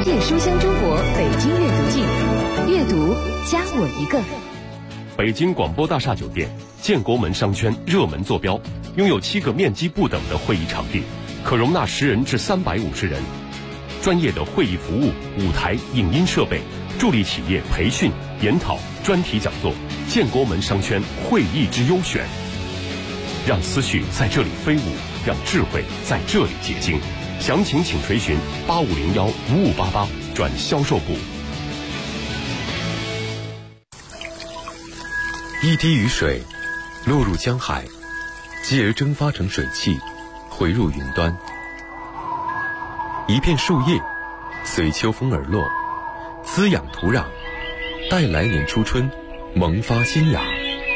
阅书香中国北京阅读季，阅读加我一个。 北京广播大厦酒店建国门商圈热门坐标，拥有7个面积不等的会议场地，可容纳10人至350人。专业的会议服务、舞台、影音设备，助力企业培训、研讨、专题讲座。建国门商圈会议之优选，让思绪在这里飞舞，让智慧在这里结晶。详情请垂询8501-5588转销售部。 一滴雨水落入江海，继而蒸发成水汽，回入云端。一片树叶随秋风而落，滋养土壤，待来年初春萌发新芽。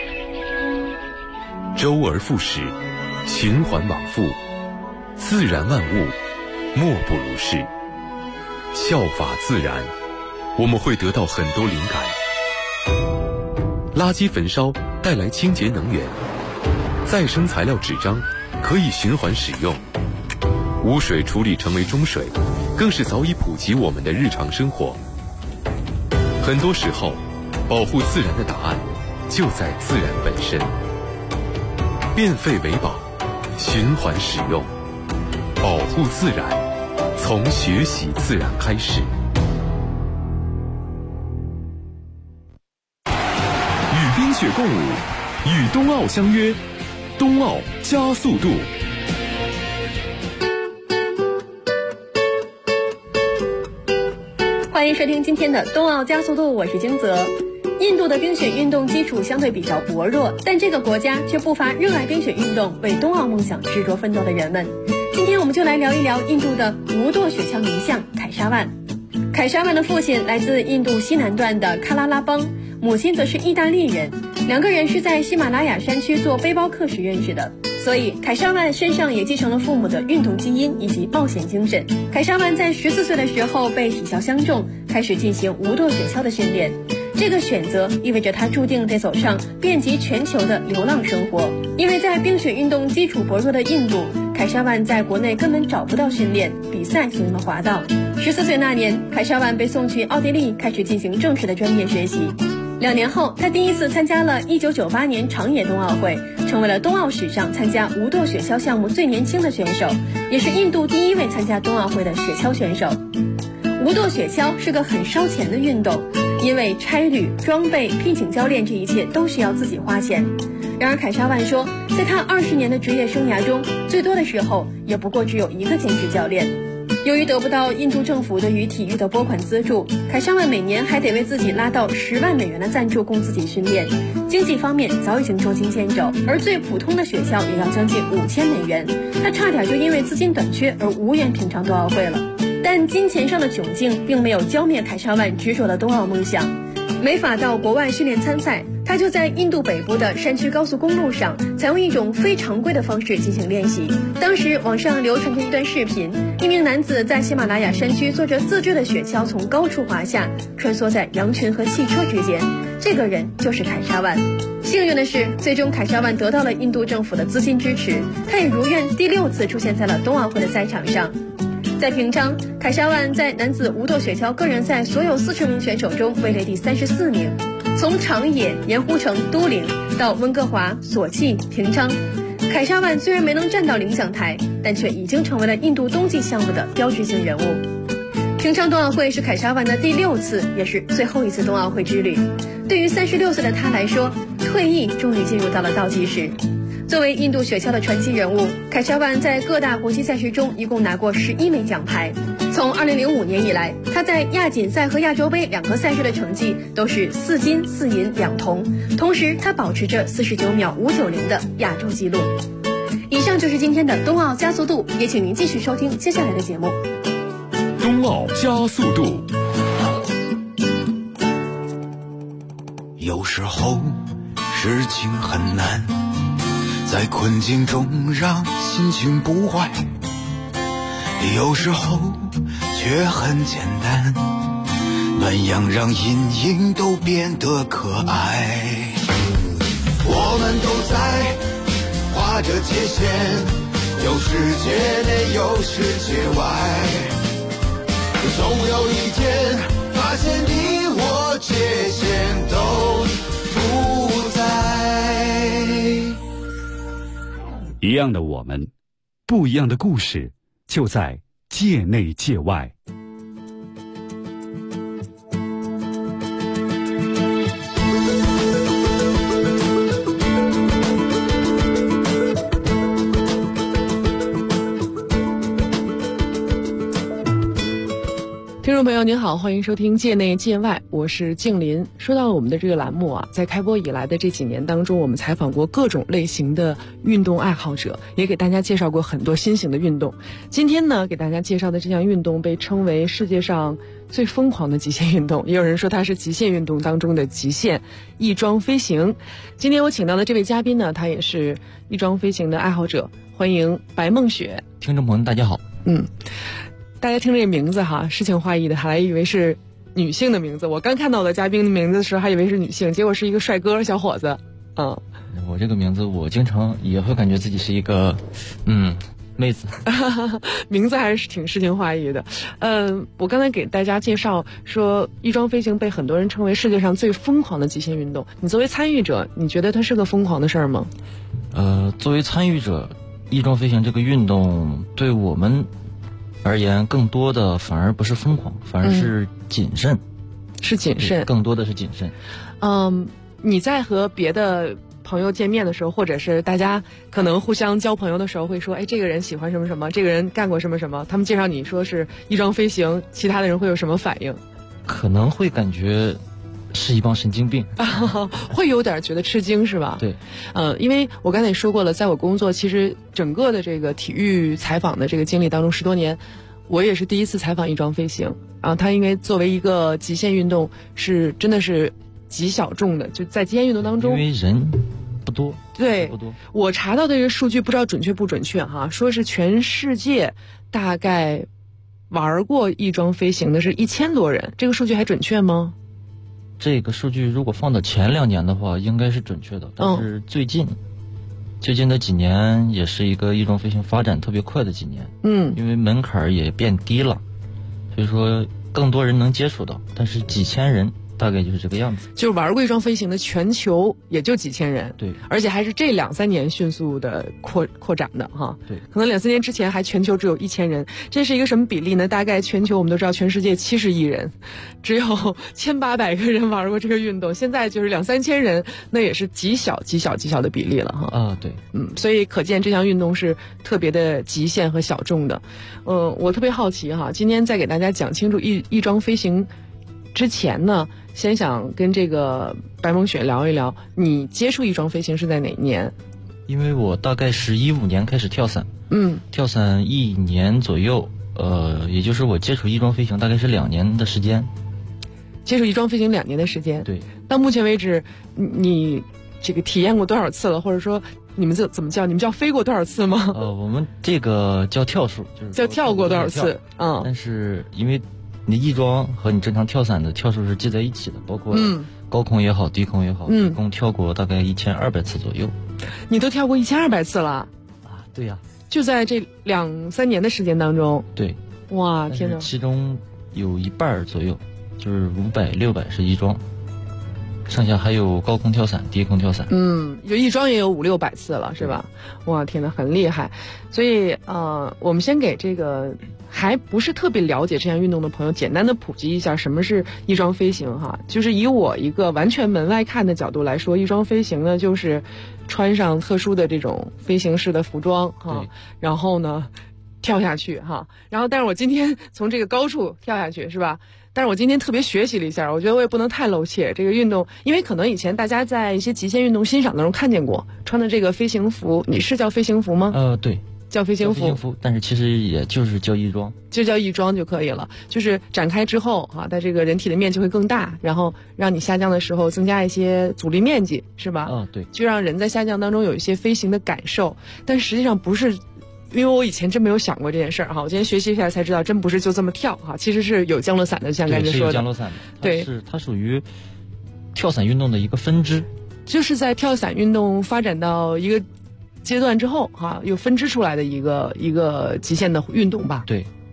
周而复始，循环往复，自然万物莫不如是。效法自然，我们会得到很多灵感。垃圾焚烧带来清洁能源，再生材料纸张可以循环使用，污水处理成为中水，更是早已普及我们的日常生活。很多时候，保护自然的答案就在自然本身。变废为宝，循环使用，保护自然，从学习自然开始。 与冰雪共舞，与冬奥相约，冬奥加速度。 欢迎收听今天的冬奥加速度，我是金泽。印度的冰雪运动基础相对比较薄弱，但这个国家却不乏热爱冰雪运动、为冬奥梦想执着奋斗的人们。今天我们就来聊一聊印度的无舵雪橇名将凯沙万。凯沙万的父亲来自印度西南段的喀拉拉邦，母亲则是意大利人，两个人是在喜马拉雅山区做背包客时认识的。所以凯沙万身上也继承了父母的运动基因以及冒险精神。凯沙万在14岁的时候被体校相中，开始进行无舵雪橇的训练。这个选择意味着他注定得走上遍及全球的流浪生活，因为在冰雪运动基础薄弱的印度，凯沙万在国内根本找不到训练比赛所用的滑道。14岁那年，凯沙万被送去奥地利，开始进行正式的专业学习。2年后，他第一次参加了1998年长野冬奥会，成为了冬奥史上参加无舵雪橇项目最年轻的选手，也是印度第一位参加冬奥会的雪橇选手。无舵雪橇是个很烧钱的运动，因为差旅、装备、聘请教练这一切都需要自己花钱。然而凯沙万说，在他20年的职业生涯中，最多的时候也不过只有1个兼职教练。由于得不到印度政府对于体育的拨款资助，凯沙万每年还得为自己拉到10万美元的赞助供自己训练，经济方面早已经捉襟见肘，而最普通的雪橇也要将近5000美元，他差点就因为资金短缺而无缘品尝冬奥会了。但金钱上的窘境并没有浇灭凯沙万执着的冬奥梦想。没法到国外训练参赛，他就在印度北部的山区高速公路上采用一种非常规的方式进行练习。当时网上流传着一段视频，一名男子在喜马拉雅山区坐着自制的雪橇从高处滑下，穿梭在羊群和汽车之间。这个人就是凯沙万。幸运的是，最终凯沙万得到了印度政府的资金支持，他也如愿第6次出现在了冬奥会的赛场上。在平昌，凯沙万在男子无舵雪橇个人赛所有40名选手中位列第34名。从长野、盐湖城、都灵到温哥华、索契、平昌，凯沙万虽然没能站到领奖台，但却已经成为了印度冬季项目的标志性人物。平昌冬奥会是凯沙万的第6次，也是最后一次冬奥会之旅。对于36岁的他来说，退役终于进入到了倒计时。作为印度雪橇的传奇人物，凯沙万在各大国际赛事中一共拿过11枚奖牌。从2005年以来，他在亚锦赛和亚洲杯2个赛事的成绩都是4金4银2铜，同时他保持着49秒590的亚洲纪录。以上就是今天的冬奥加速度，也请您继续收听接下来的节目。 冬奥加速度。 有时候事情很难，在困境中让心情不坏，有时候却很简单，暖阳让阴影都变得可爱。我们都在划着界限，有世界内有世界外， 总有一天发现你我界限都不在。 一样的我们，不一样的故事，就在界内界外。 听众朋友您好，欢迎收听界内界外，我是静林。说到我们的这个栏目啊，在开播以来的这几年当中，我们采访过各种类型的运动爱好者，也给大家介绍过很多新型的运动。今天呢，给大家介绍的这项运动被称为世界上最疯狂的极限运动，也有人说它是极限运动当中的极限，翼装飞行。今天我请到的这位嘉宾呢，他也是翼装飞行的爱好者，欢迎白梦雪。 听众朋友大家好。 大家听这个名字哈，诗情画意的，还以为是女性的名字。我刚看到的嘉宾的名字的时候，还以为是女性，结果是一个帅哥小伙子。 我这个名字，我经常也会感觉自己是一个妹子。 名字还是挺诗情画意的。我刚才给大家介绍说，翼装飞行被很多人称为世界上最疯狂的极限运动。你作为参与者，你觉得它是个疯狂的事儿吗？ 作为参与者，翼装飞行这个运动对我们而言，更多的反而不是疯狂，反而是谨慎。 是谨慎， 更多的是谨慎。 你在和别的朋友见面的时候，或者是大家可能互相交朋友的时候，会说，哎，这个人喜欢什么什么，这个人干过什么什么，他们介绍你说是翼装飞行，其他的人会有什么反应？ 可能会感觉是一帮神经病。 会有点觉得吃惊是吧？ 对。 因为我刚才也说过了，在我工作其实整个的这个体育采访的这个经历当中10多年，我也是第一次采访翼装飞行。它因为作为一个极限运动，是真的是极小众的，就在极限运动当中， 因为人不多。 对， 不多。 我查到的这个数据不知道准确不准确哈，说是全世界大概玩过翼装飞行的是1000多人，这个数据还准确吗？ 这个数据如果放到前2年的话，应该是准确的。但是最近的几年也是一个翼装飞行发展特别快的几年。因为门槛也变低了，所以说更多人能接触到，但是几千人大概就是这个样子。 就是玩过翼装飞行的全球也就几千人。 对， 而且还是这2-3年迅速的扩展的哈。 对， 可能2-3年之前还全球只有1000人，这是一个什么比例呢？大概全球我们都知道，全世界70亿人，只有1800个人玩过这个运动，现在就是2-3千人，那也是极小的比例了哈。 对， 所以可见这项运动是特别的极限和小众的。我特别好奇哈，今天在给大家讲清楚翼装飞行之前呢，先想跟这个白梦雪聊一聊，你接触翼装飞行是在哪一年？ 因为我大概是15年开始跳伞，跳伞1年左右，也就是我接触翼装飞行大概是2年的时间。 接触翼装飞行2年的时间。 对。 到目前为止，你这个体验过多少次了？或者说你们怎么叫？你们叫飞过多少次吗？ 我们这个叫跳数，就是叫跳过多少次。 但是因为你翼装和你正常跳伞的跳数是记在一起的，包括高空也好，低空也好，一共跳过大概1200次左右。 你都跳过1200次了？ 对呀。 就在这2-3年的时间当中。 对。 哇，天哪！ 其中有一半左右，就是500、600是翼装，剩下还有高空跳伞、低空跳伞。 就翼装也有500-600次了，是吧？哇，天哪，很厉害。所以我们先给这个还不是特别了解这项运动的朋友简单的普及一下什么是翼装飞行哈。就是以我一个完全门外看的角度来说，翼装飞行呢就是穿上特殊的这种飞行式的服装哈，然后呢跳下去哈，然后但是我今天从这个高处跳下去是吧？但是我今天特别学习了一下，我觉得我也不能太露怯。这个运动，因为可能以前大家在一些极限运动欣赏当中看见过，穿的这个飞行服，你是叫飞行服吗？ 对， 叫飞行服， 但是其实也就是叫翼装， 就叫翼装就可以了。就是展开之后啊，它这个人体的面积会更大，然后让你下降的时候增加一些阻力面积，是吧？ 对， 就让人在下降当中有一些飞行的感受。但实际上不是。因为我以前真没有想过这件事儿哈，我今天学习一下才知道，真不是就这么跳哈，其实是有降落伞的，像刚才说的。 对，是有降落伞的。 对， 它属于跳伞运动的一个分支。 就是在跳伞运动发展到一个阶段之后哈，又分支出来的一个极限的运动吧。 对。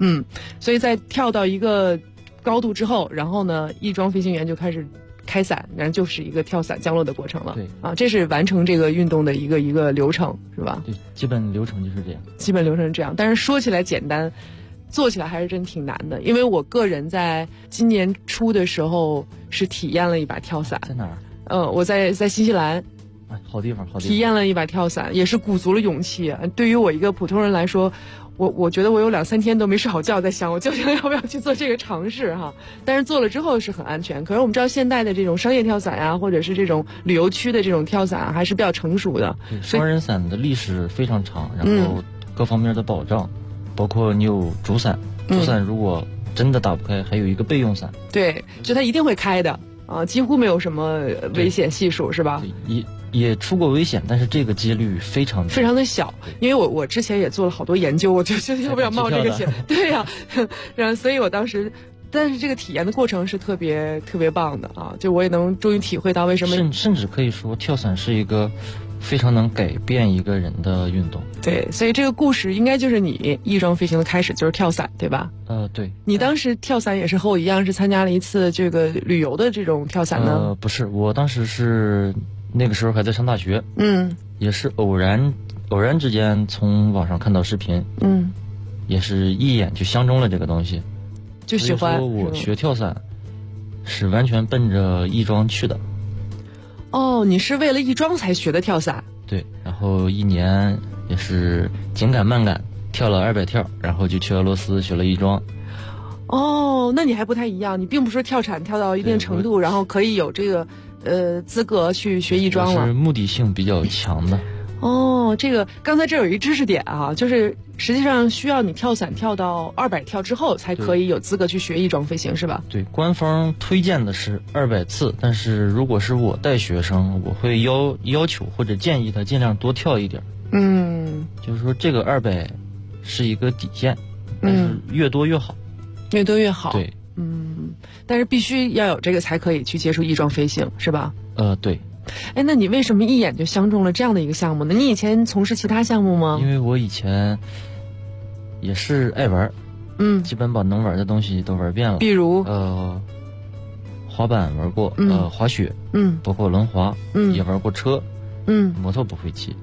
所以在跳到一个高度之后，然后呢，翼装飞行员就开始开伞，然后就是一个跳伞降落的过程了。 对啊，这是完成这个运动的一个流程，是吧？ 对，基本流程就是这样。 基本流程是这样，但是说起来简单，做起来还是真挺难的。因为我个人在今年初的时候是体验了一把跳伞。 在哪儿？ 我在新西兰。 好地方，好地方。 体验了一把跳伞，也是鼓足了勇气。对于我一个普通人来说，我觉得我有2-3天都没睡好觉，在想我究竟要不要去做这个尝试哈。但是做了之后是很安全。可是我们知道现代的这种商业跳伞呀，或者是这种旅游区的这种跳伞还是比较成熟的。 双人伞的历史非常长，然后各方面的保障，包括你有主伞，主伞如果真的打不开，还有一个备用伞。 对，就它一定会开的啊，几乎没有什么危险系数，是吧？ 也出过危险，但是这个几率非常的小。因为我之前也做了好多研究，我就觉得要不要冒这个险？对呀，然后所以我当时，但是这个体验的过程是特别棒的啊！就我也能终于体会到为什么甚至可以说跳伞是一个非常能改变一个人的运动。 对，所以这个故事应该就是你翼装飞行的开始，就是跳伞，对吧？ 对。 你当时跳伞也是和我一样，是参加了一次这个旅游的这种跳伞呢？ 不是，我当时是那个时候还在上大学，也是偶然之间从网上看到视频，也是一眼就相中了这个东西， 就喜欢。 所以说我学跳伞是完全奔着翼装去的。 哦，你是为了翼装才学的跳伞？ 对，然后1年也是紧赶慢赶，跳了200跳，然后就去俄罗斯学了翼装。 哦，那你还不太一样，你并不是跳伞跳到一定程度，然后可以有这个资格去学翼装了。 是目的性比较强的。 哦，这个刚才这有一知识点啊，就是实际上需要你跳伞跳到200跳之后才可以有资格去学翼装飞行，是吧？ 对，官方推荐的是200次，但是如果是我带学生，我会要求或者建议他尽量多跳一点。就是说这个200是一个底线，但是越多越好。 越多越好。 对。 但是必须要有这个才可以去接触翼装飞行，是吧？ 对。 哎，那你为什么一眼就相中了这样的一个项目呢？你以前从事其他项目吗？ 因为我以前也是爱玩，基本把能玩的东西都玩遍了。 比如滑板玩过，滑雪，包括轮滑，也玩过车，摩托不会骑，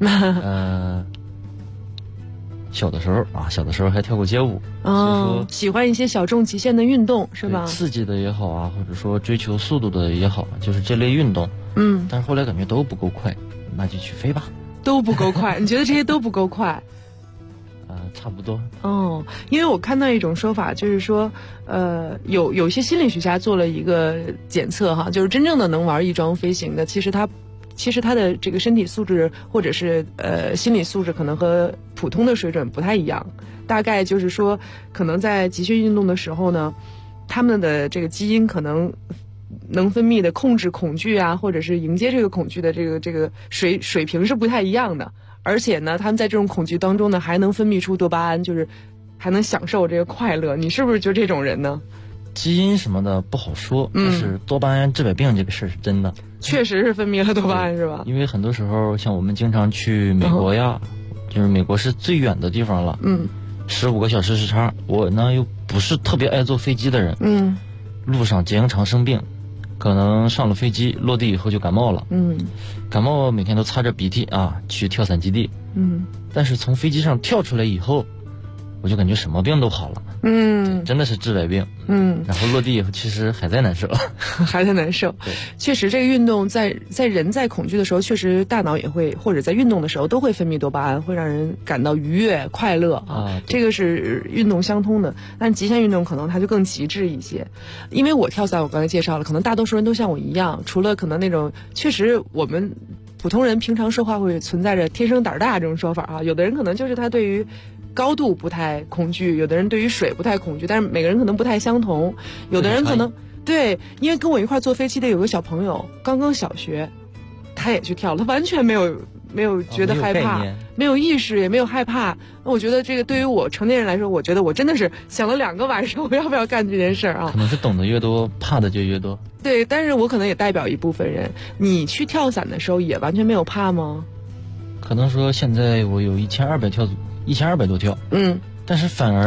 小的时候还跳过街舞。 喜欢一些小众极限的运动是吧？ 刺激的也好啊，或者说追求速度的也好，就是这类运动。但是后来感觉都不够快，那就去飞吧。 都不够快？你觉得这些都不够快？ 差不多。 因为我看到一种说法，就是说，有些心理学家做了一个检测哈，就是真正的能玩翼装飞行的，其实他的这个身体素质或者是心理素质可能和普通的水准不太一样。大概就是说，可能在极限运动的时候呢，他们的这个基因可能能分泌的控制恐惧啊，或者是迎接这个恐惧的这个水平是不太一样的。而且呢，他们在这种恐惧当中呢，还能分泌出多巴胺，就是还能享受这个快乐。你是不是就这种人呢？ 基因什么的不好说，但是多巴胺治百病这个事儿是真的， 确实是分泌了多巴胺，是吧？ 因为很多时候像我们经常去美国呀，就是美国是最远的地方了，15个小时时差，我呢又不是特别爱坐飞机的人，路上经常生病，可能上了飞机落地以后就感冒了，感冒每天都擦着鼻涕啊去跳伞基地，但是从飞机上跳出来以后，我就感觉什么病都好了，真的是治百病，然后落地以后其实还在难受， 还在难受。确实，这个运动在人在恐惧的时候，确实大脑也会，或者在运动的时候都会分泌多巴胺，会让人感到愉悦、快乐啊。这个是运动相通的，但极限运动可能它就更极致一些。因为我跳伞，我刚才介绍了，可能大多数人都像我一样，除了可能那种确实我们普通人平常说话会存在着天生胆大这种说法啊，有的人可能就是他对于高度不太恐惧，有的人对于水不太恐惧，但是每个人可能不太相同。有的人可能对，因为跟我一块坐飞机的有个小朋友，刚刚小学，他也去跳了，他完全没有觉得害怕，没有意识，也没有害怕。那我觉得这个对于我成年人来说，我觉得我真的是想了2个晚上，我要不要干这件事啊？ 可能是懂得越多，怕的就越多。 对，但是我可能也代表一部分人。你去跳伞的时候也完全没有怕吗？ 可能说现在我有1200多跳，但是反而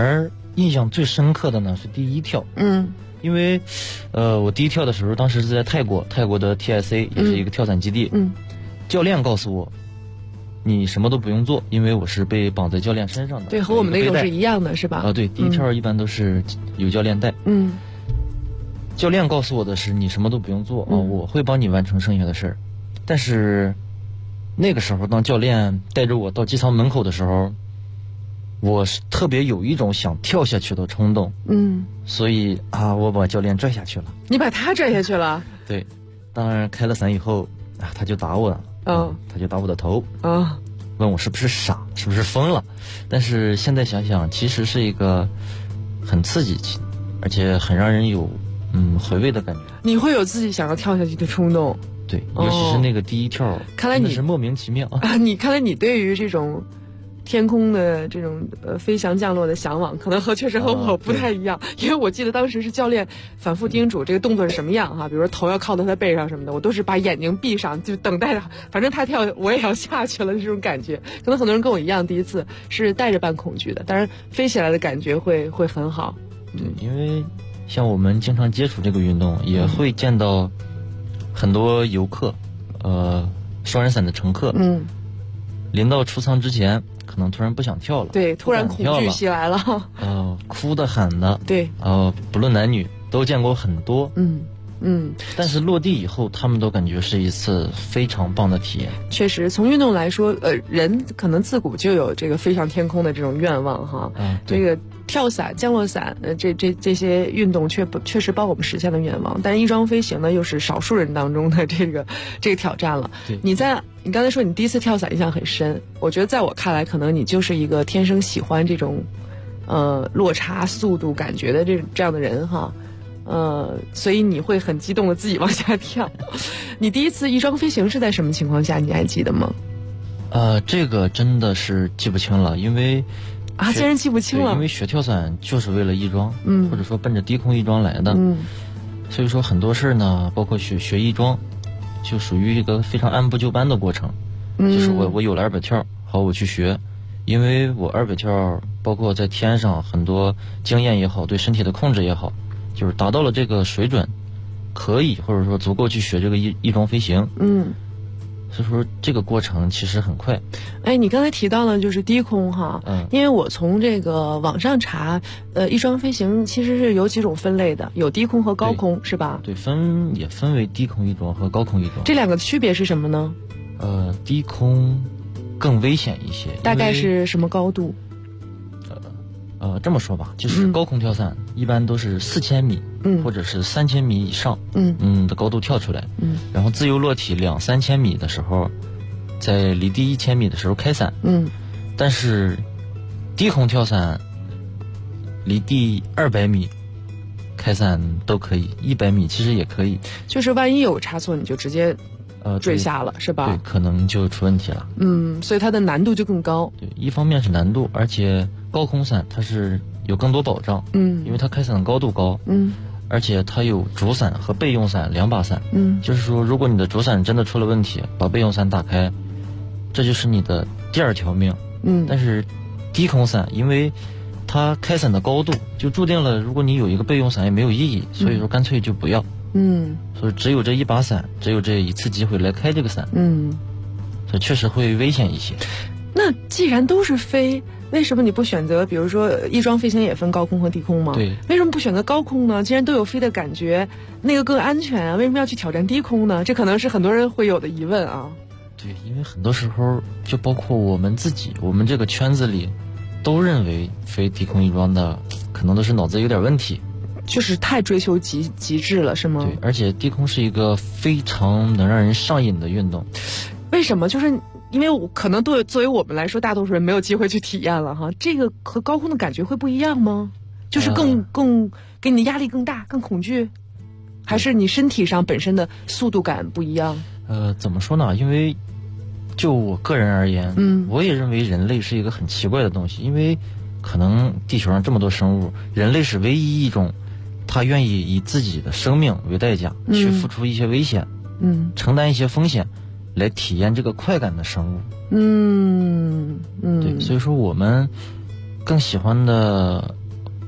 印象最深刻的呢是第一跳。因为我第一跳的时候，当时是在泰国的 TIC 也是一个跳伞基地。教练告诉我，你什么都不用做，因为我是被绑在教练身上的。 对，和我们那种是一样的，是吧？ 对，第一跳一般都是有教练带。教练告诉我的是，你什么都不用做我会帮你完成剩下的事儿。但是那个时候，当教练带着我到机舱门口的时候，我是特别有一种想跳下去的冲动。所以我把教练拽下去了。 你把他拽下去了？ 对，当然开了伞以后他就打我了。他就打我的头。问我是不是傻，是不是疯了。但是现在想想，其实是一个很刺激，而且很让人有回味的感觉。 你会有自己想要跳下去的冲动？ 对，尤其是那个第一跳， 看来你是莫名其妙看来你对于这种天空的这种飞翔降落的向往，可能确实和我不太一样。因为我记得当时是教练反复叮嘱这个动作是什么样比如说头要靠到他背上什么的，我都是把眼睛闭上，就等待着，反正他跳我也要下去了这种感觉。可能很多人跟我一样，第一次是带着半恐惧的，当然飞起来的感觉会很好。 对，因为像我们经常接触这个运动，也会见到很多游客，双人伞的乘客，临到出舱之前，可能突然不想跳了， 对，突然恐惧袭来了， 哭的喊的， 对， 不论男女都见过很多，但是落地以后，他们都感觉是一次非常棒的体验。 确实，从运动来说，人可能自古就有这个飞上天空的这种愿望哈。这个跳伞、降落伞，这些运动确实帮我们实现了愿望。但是翼装飞行呢，又是少数人当中的这个挑战了。 对， 你刚才说你第一次跳伞印象很深，我觉得在我看来，可能你就是一个天生喜欢这种落差、速度感觉的这样的人哈。所以你会很激动的自己往下跳。你第一次翼装飞行是在什么情况下？你还记得吗？ 这个真的是记不清了，因为竟然记不清了。 因为学跳伞就是为了翼装，或者说奔着低空翼装来的，所以说很多事呢，包括学翼装，就属于一个非常按部就班的过程。就是我有了200跳，好，我去学，因为我200跳，包括在天上很多经验也好，对身体的控制也好。就是达到了这个水准，可以或者说足够去学这个翼装飞行。所以说这个过程其实很快。 你刚才提到了就是低空哈，因为我从这个网上查，翼装飞行其实是有几种分类的，有低空和高空，是吧？ 对，也分为低空翼装和高空翼装。 这两个区别是什么呢？ 低空更危险一些。 大概是什么高度？ 这么说吧，就是高空跳伞一般都是4000米，或者是3000米以上，的高度跳出来，然后自由落体2-3千米的时候，在离地1000米的时候开伞，但是低空跳伞离地200米开伞都可以，100米其实也可以， 就是万一有差错，你就直接坠下了，是吧？ 对，可能就出问题了。 所以它的难度就更高。 对，一方面是难度，而且高空伞它是有更多保障，因为它开伞的高度高，而且它有主伞和备用伞2把伞，就是说如果你的主伞真的出了问题，把备用伞打开，这就是你的第2条命。但是低空伞因为它开伞的高度就注定了，如果你有一个备用伞也没有意义，所以说干脆就不要。所以只有这1把伞，只有这一次机会来开这个伞，所以确实会危险一些。 那既然都是飞，为什么你不选择，比如说翼装飞行也分高空和低空吗？ 对， 为什么不选择高空呢？既然都有飞的感觉，那个更安全啊，为什么要去挑战低空呢？这可能是很多人会有的疑问啊。 对，因为很多时候就包括我们自己，我们这个圈子里都认为飞低空翼装的可能都是脑子有点问题， 就是太追求极致了，是吗？ 对，而且低空是一个非常能让人上瘾的运动。 为什么？就是因为可能作为我们来说，大多数人没有机会去体验了哈。这个和高空的感觉会不一样吗？就是更给你的压力更大，更恐惧，还是你身体上本身的速度感不一样？ 怎么说呢？因为就我个人而言，我也认为人类是一个很奇怪的东西，因为可能地球上这么多生物，人类是唯一一种他愿意以自己的生命为代价，去付出一些危险，承担一些风险，来体验这个快感的生物。对，所以说我们更喜欢的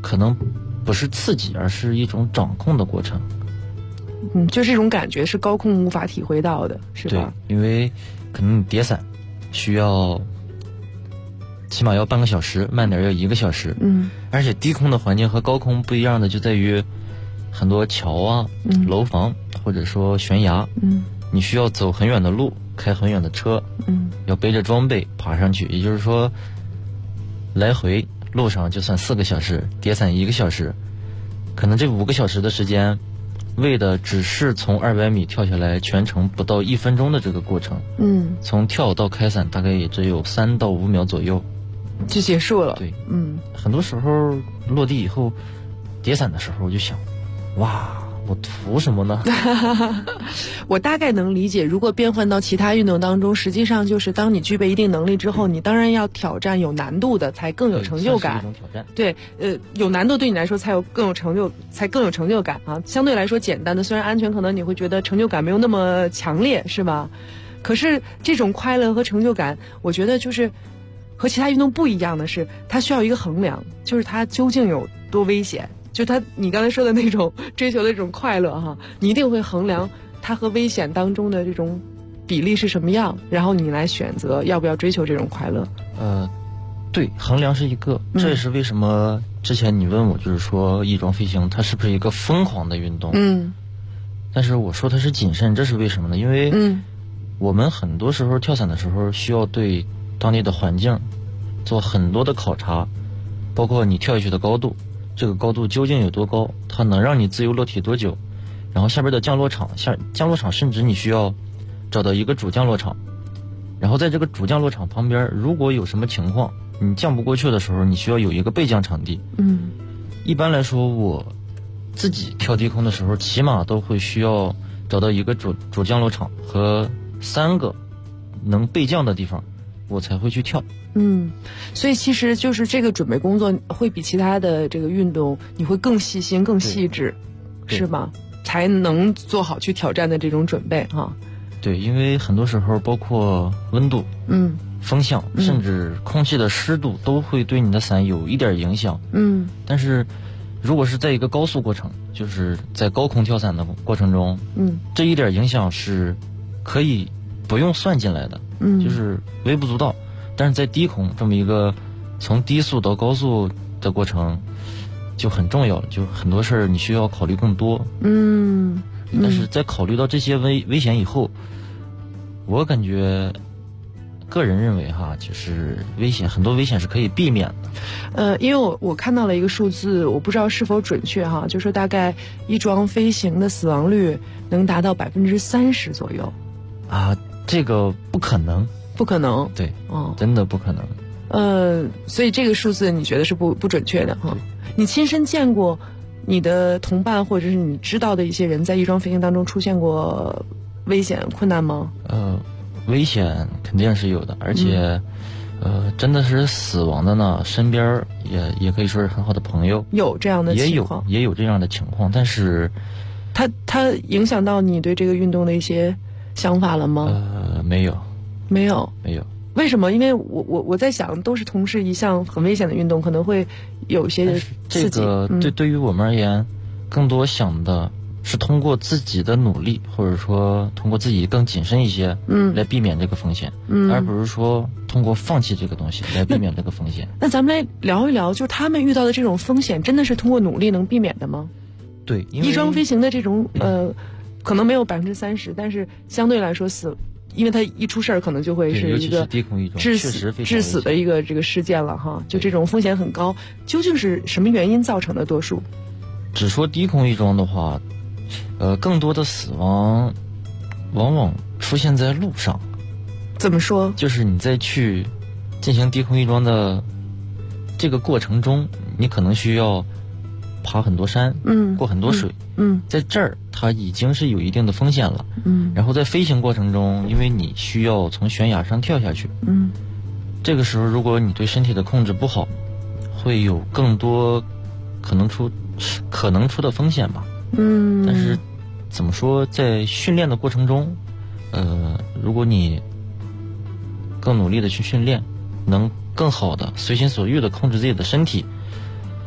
可能不是刺激，而是一种掌控的过程。 就这种感觉是高空无法体会到的，是吧？ 对，因为可能你叠伞需要起码要半个小时，慢点要1个小时。而且低空的环境和高空不一样的就在于很多桥啊、楼房或者说悬崖，你需要走很远的路，开很远的车，要背着装备爬上去，也就是说来回路上就算4个小时，叠伞1个小时，可能这5个小时的时间为的只是从200米跳下来，全程不到1分钟的这个过程。从跳到开伞大概也只有3到5秒左右就结束了。 对，很多时候落地以后叠伞的时候我就想，哇，我图什么呢？ 我大概能理解，如果变换到其他运动当中，实际上就是当你具备一定能力之后，你当然要挑战有难度的，才更有成就感。 是一种挑战。 对，有难度对你来说才更有成就感啊。相对来说简单的，虽然安全，可能你会觉得成就感没有那么强烈，是吧？可是这种快乐和成就感，我觉得就是和其他运动不一样的是，它需要一个衡量，就是它究竟有多危险。就你刚才说的那种追求的这种快乐哈，你一定会衡量它和危险当中的这种比例是什么样，然后你来选择要不要追求这种快乐。 对，衡量是一个，这也是为什么之前你问我，就是说翼装飞行它是不是一个疯狂的运动？但是我说它是谨慎，这是为什么呢？因为我们很多时候跳伞的时候需要对当地的环境做很多的考察，包括你跳下去的高度，这个高度究竟有多高，它能让你自由落体多久，然后下边的降落场，甚至你需要找到一个主降落场，然后在这个主降落场旁边，如果有什么情况你降不过去的时候，你需要有一个备降场地。一般来说我自己跳低空的时候，起码都会需要找到一个主降落场和3个能备降的地方，我才会去跳。 所以其实就是这个准备工作会比其他的这个运动你会更细心更细致，是吗？才能做好去挑战的这种准备哈。 对，因为很多时候包括温度、风向，甚至空气的湿度都会对你的伞有一点影响。但是如果是在一个高速过程，就是在高空跳伞的过程中，这一点影响是可以不用算进来的，就是微不足道。但是在低空这么一个从低速到高速的过程就很重要了，就很多事儿你需要考虑更多。但是在考虑到这些危险以后，我感觉个人认为哈，就是很多危险是可以避免的。 因为我看到了一个数字，我不知道是否准确哈，就说大概翼装飞行的死亡率能达到30%左右。 这个不可能。 不可能。 对，真的不可能。 所以这个数字你觉得是不准确的哈？你亲身见过你的同伴或者是你知道的一些人在翼装飞行当中出现过危险困难吗？ 危险肯定是有的，而且真的是死亡的呢，身边也可以说是很好的朋友， 有这样的情况， 也有这样的情况。但是它影响到你对这个运动的一些想法了吗？没有。为什么？因为我在想，都是从事一项很危险的运动，可能会有些刺激。 这个对于我们而言，更多想的是通过自己的努力，或者说通过自己更谨慎一些，来避免这个风险，而不是说通过放弃这个东西来避免这个风险。 那咱们来聊一聊，就是他们遇到的这种风险，真的是通过努力能避免的吗？ 对， 翼装飞行的这种可能没有30%，但是相对来说因为它一出事儿，可能就会是一个致死的一个这个事件了哈。就这种风险很高，究竟是什么原因造成的？多数只说低空翼装的话，更多的死亡往往出现在路上。 怎么说？就是你在去进行低空翼装的这个过程中，你可能需要爬很多山，过很多水，在这儿它已经是有一定的风险了，然后在飞行过程中，因为你需要从悬崖上跳下去，这个时候如果你对身体的控制不好，会有更多可能出的风险吧。但是怎么说，在训练的过程中，如果你更努力的去训练，能更好的随心所欲的控制自己的身体，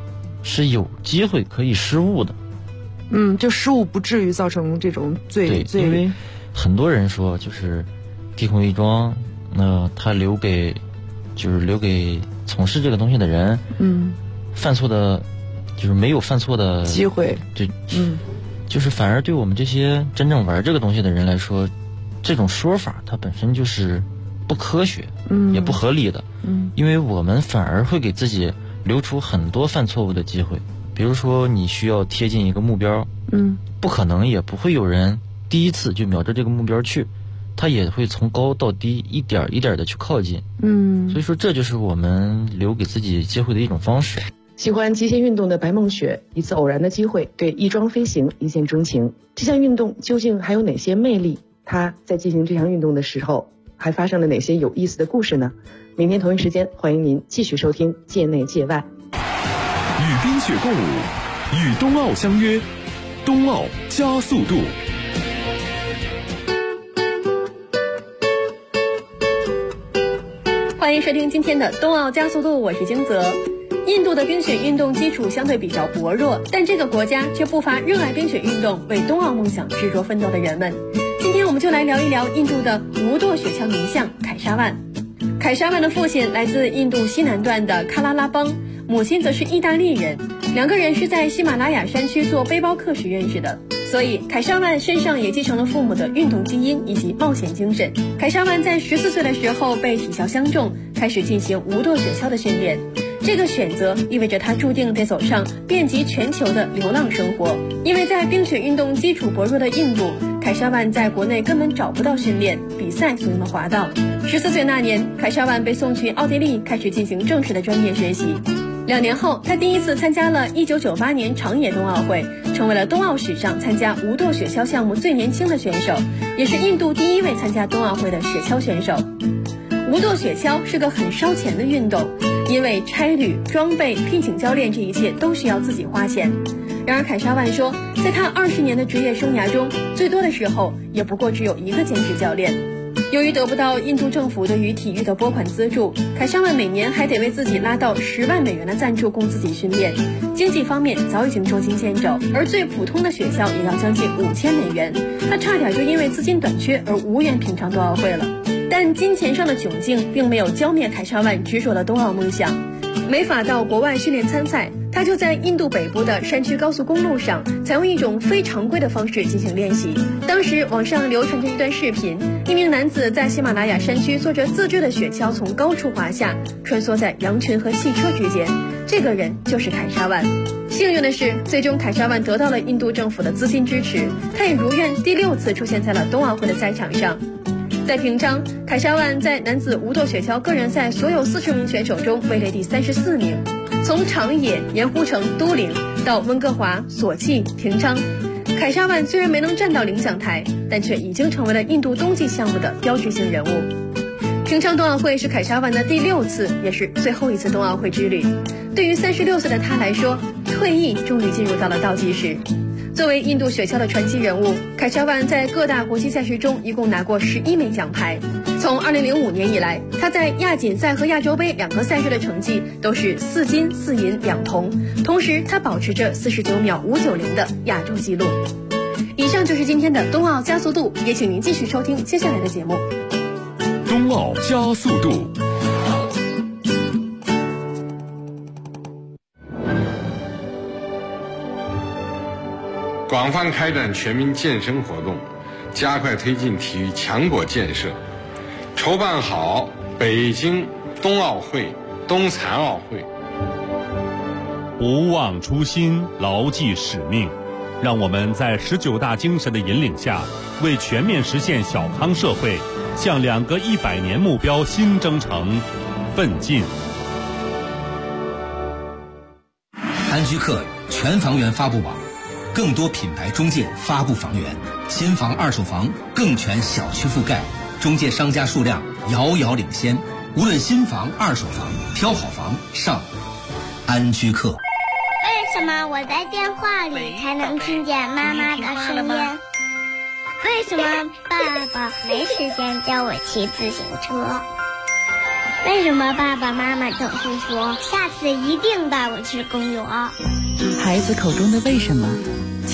是有机会可以失误的。 就失误不至于造成这种最因为很多人说就是低空翼装，那他留给从事这个东西的人，犯错的就是没有犯错的机会， 就是反而对我们这些真正玩这个东西的人来说，这种说法它本身就是不科学，也不合理的，因为我们反而会给自己留出很多犯错误的机会。比如说你需要贴近一个目标，不可能也不会有人第一次就瞄着这个目标去，他也会从高到低一点一点的去靠近，所以说这就是我们留给自己机会的一种方式。 喜欢极限运动的白梦雪，一次偶然的机会对翼装飞行一见钟情。这项运动究竟还有哪些魅力？他在进行这项运动的时候，还发生了哪些有意思的故事呢？明天同一时间，欢迎您继续收听《界内界外》。 与冰雪共舞，与冬奥相约，冬奥加速度。 欢迎收听今天的冬奥加速度，我是金泽。印度的冰雪运动基础相对比较薄弱，但这个国家却不乏热爱冰雪运动、为冬奥梦想执着奋斗的人们。今天我们就来聊一聊印度的无舵雪橇名将凯沙万。凯沙万的父亲来自印度西南段的喀拉拉邦，母亲则是意大利人，两个人是在喜马拉雅山区做背包客时认识的。所以凯沙万身上也继承了父母的运动基因以及冒险精神。凯沙万在14岁的时候被体校相中，开始进行无舵雪橇的训练。这个选择意味着他注定得走上遍及全球的流浪生活，因为在冰雪运动基础薄弱的印度，凯沙万在国内根本找不到训练比赛所用的滑道。14岁那年，凯沙万被送去奥地利，开始进行正式的专业学习。2年后，他第一次参加了1998年长野冬奥会，成为了冬奥史上参加无舵雪橇项目最年轻的选手，也是印度第一位参加冬奥会的雪橇选手。无舵雪橇是个很烧钱的运动，因为差旅、装备、聘请教练这一切都需要自己花钱。然而凯沙万说，在他20年的职业生涯中，最多的时候也不过只有一个兼职教练。由于得不到印度政府对于体育的拨款资助，凯沙万每年还得为自己拉到10万美元的赞助供自己训练，经济方面早已经捉襟见肘，而最普通的雪橇也要将近5000美元，他差点就因为资金短缺而无缘品尝冬奥会了。但金钱上的窘境并没有浇灭凯沙万执着的冬奥梦想。没法到国外训练参赛，他就在印度北部的山区高速公路上采用一种非常规的方式进行练习。当时网上流传着一段视频，一名男子在喜马拉雅山区坐着自制的雪橇从高处滑下，穿梭在羊群和汽车之间。这个人就是凯沙万。幸运的是，最终凯沙万得到了印度政府的资金支持，他也如愿第6次出现在了冬奥会的赛场上。在平昌，凯沙万在男子无舵雪橇个人赛所有40名选手中位列第34名。从长野、盐湖城、都灵到温哥华、索契、平昌，凯沙万虽然没能站到领奖台，但却已经成为了印度冬季项目的标志性人物。平昌冬奥会是凯沙万的第6次，也是最后一次冬奥会之旅。对于36岁的他来说，退役终于进入到了倒计时。作为印度雪橇的传奇人物，凯沙万在各大国际赛事中一共拿过11枚奖牌。从2005年以来，他在亚锦赛和亚洲杯2个赛事的成绩都是4金4银2铜，同时他保持着49秒590的亚洲纪录。以上就是今天的冬奥加速度，也请您继续收听接下来的节目。 冬奥加速度。 广泛开展全民健身活动，加快推进体育强国建设，筹办好北京冬奥会、冬残奥会。 不忘初心，牢记使命，让我们在19大精神的引领下，为全面实现小康社会，向2个100年目标新征程奋进。 安居客全房源发布网，更多品牌中介发布房源，新房二手房更全小区覆盖，中介商家数量遥遥领先。无论新房二手房，挑好房上安居客。 为什么我在电话里才能听见妈妈的声音？为什么爸爸没时间教我骑自行车？ 为什么爸爸妈妈总是说下次一定带我去公园？ 孩子口中的为什么，